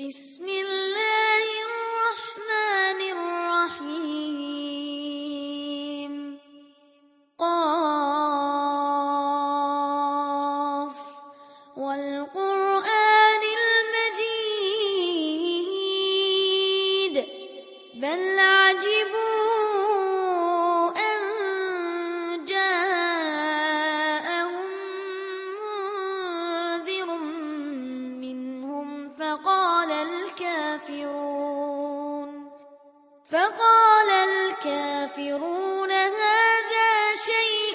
بسم الله الرحمن الرحيم قاف والقرآن المجيد بل عجبوا أن جاءهم منذر منهم فقال الكافرون هذا شيء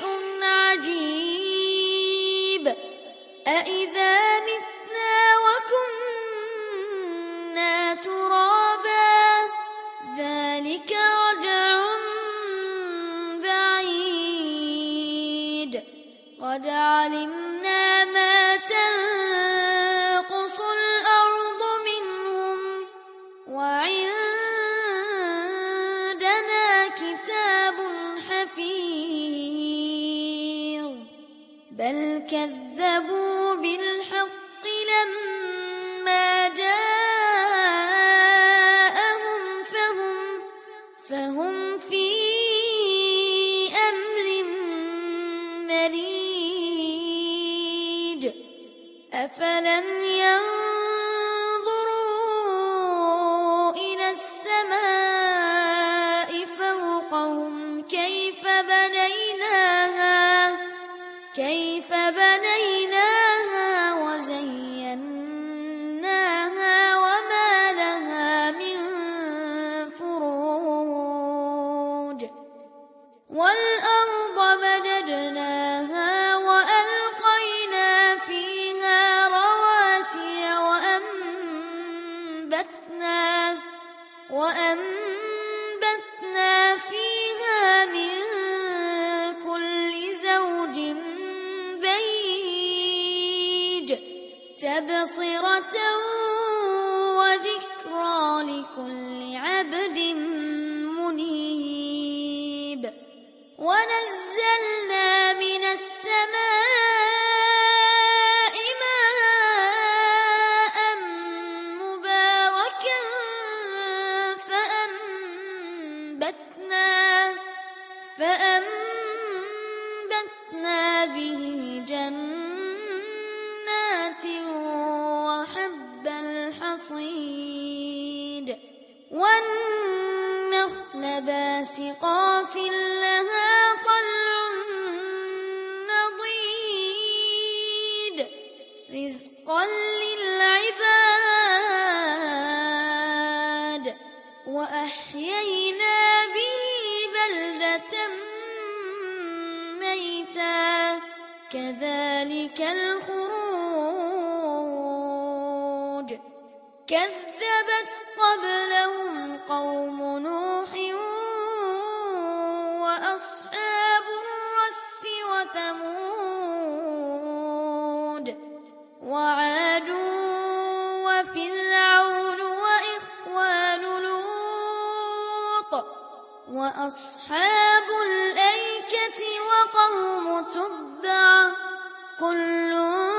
عجيب أإذا متنا وكنا ترابا ذلك رجع بعيد قد علمنا ما تنقص الأرض منهم وعندنا كتاب حفيظ بل كذبوا بالحق لما جاءهم فهم في أمر مريج أفلم ينظروا إلى السماء فوقهم كيف بنيناها وزيناها وما لها من فروج والأرض مددناها وألقينا فيها رواسي وأنبتنا فيها من كل زوج بهيج تبصرة وذكرى لكل عبد منيب ونزلنا من السماء ماء مباركا فأنبتنا به جنات وحب الحصيد والنخل باسقات لها طلع نضيد رزقا للعباد وأحيينا به بلدة ميتا كذلك الخروج كذبت قبلهم قوم نوح وأصحاب الرس وثمود وعاد وفرعون وإخوان لوط وأصحاب الأيكة وقوم تبع كل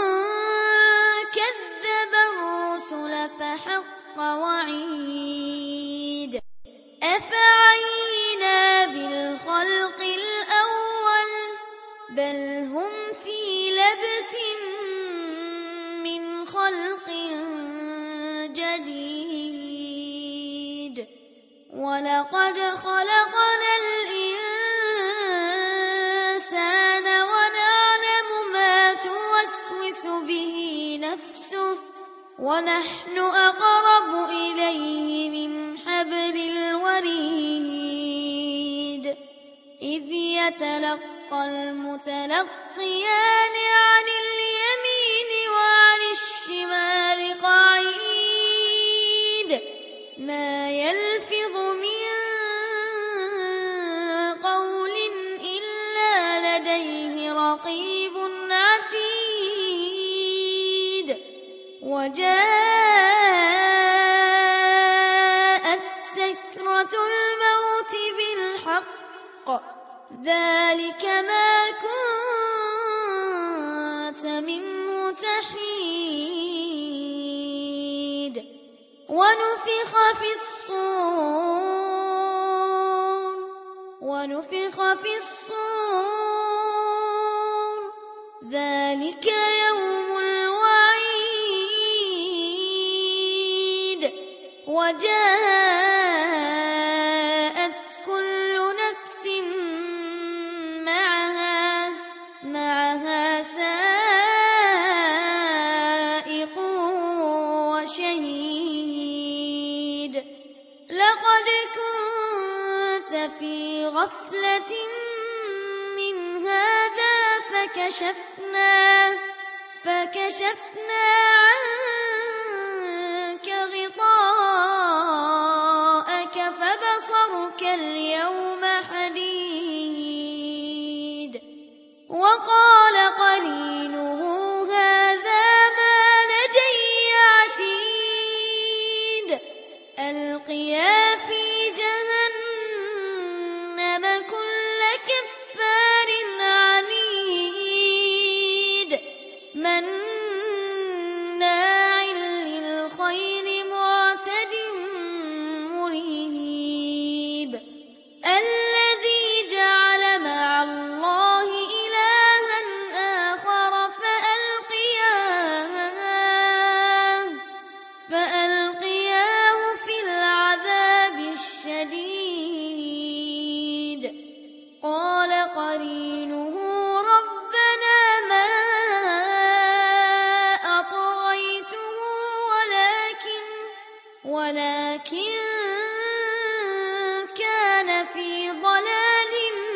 كذب الرسل فحق وعيد أفعينا بالخلق الأول بل هم في لبس من خلق جديد ولقد خلقنا الإنسان ونعلم ما توسوس به نفسه ونحن أقرب إليه من حبل الوريد إذ يتلقى المتلقيان عن اليمين وعن الشمال قعيد ما يلفظ من قول إلا لديه رقيب عتيد وجاءت سكرة الموت بالحق ذلك ما كنت منه تحيد ونفخ في الصور ذلك يوم الوعيد وجاءت كل نفس معها سائق وشهيد لقد كنت في غفلة من هذا فكشفنا عنك غطاءك فبصرك اليوم حديد وقال قرينه هذا ما لدي عتيد ألقيا في جهنم كل كفار عنيد مناع للخير معتد مريب الذي جعل مع الله إلها آخر فألقياه في العذاب الشديد قال قرينه ربنا ما أطغيته ولكن كان في ضلال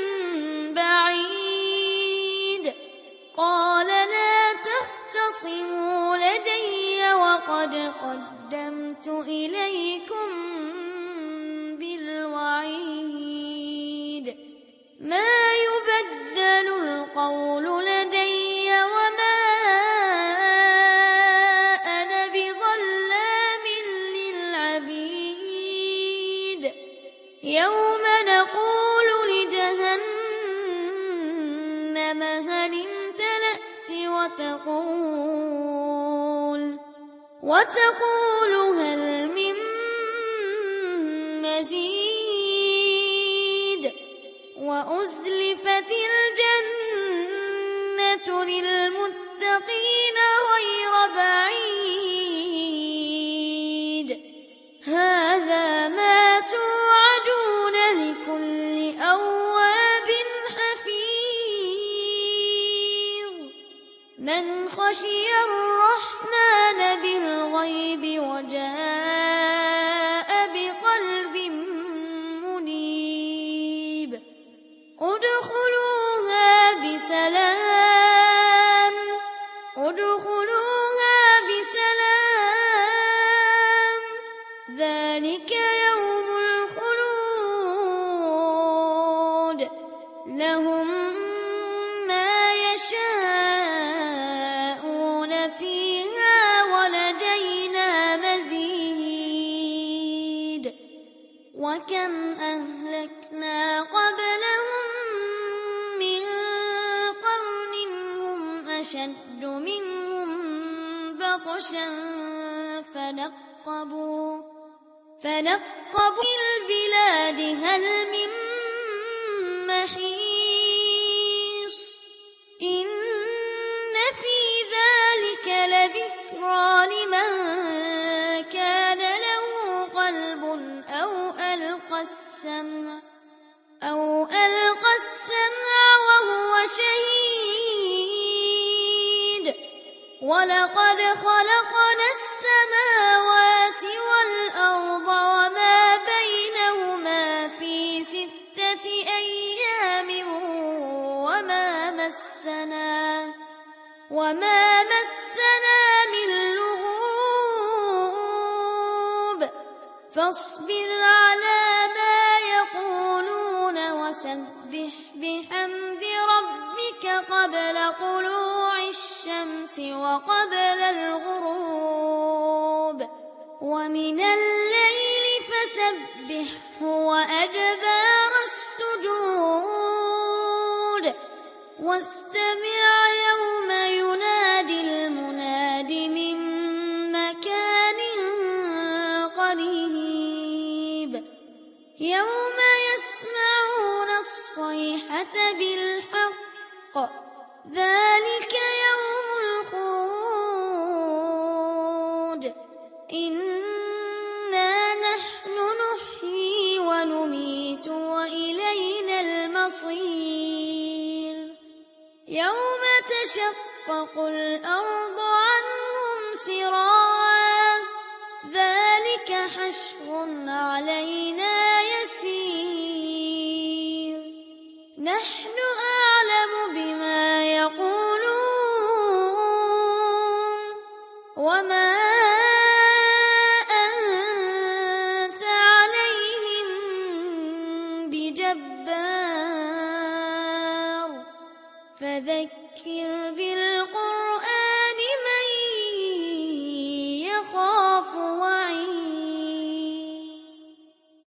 بعيد قال لا تختصموا لدي وقد قدمت إليكم بالوعيد ما يبدل القول لدي وما أنا بظلام للعبيد يوم نقول لجهنم هل امتلأت وتقول هل من مزيد وأزلفت الجنة للمتقين غير بعيد هذا ما توعدون لكل أواب حفيظ من خشي الرحمن بالغيب وجاء بقلب منيب ادخلوها بسلام ذلك يوم الخلود لهم ما يشاءون فيها ولدينا مزيد وكم أهلكنا قبلهم من قرن هم أشد منهم بطشا فنقبوا في البلاد هل من محيص إن في ذلك لذكرى لمن كان له قلب أو ألقى السمع وهو شهيد ولقد خلقنا السماوات والأرض وما بينهما في 6 أيام وما مسنا من لغوب فاصبر على ما يقولون وسبح بحمد ربك قبل طلوع الشمس وقبل الغروب ومن الليل فسبحه وأدبار السجود واستمع يوم ينادي المناد من مكان قريب يوم يسمعون الصيحة بالحق ذلك يوم الخروج إنا نحن نحيي ونميت وإلينا المصير يوم تشقق الأرض عنهم سراعا ذلك حشر علينا يسير نحن أعلم بما يقولون وما أنت عليهم بجبار فذكر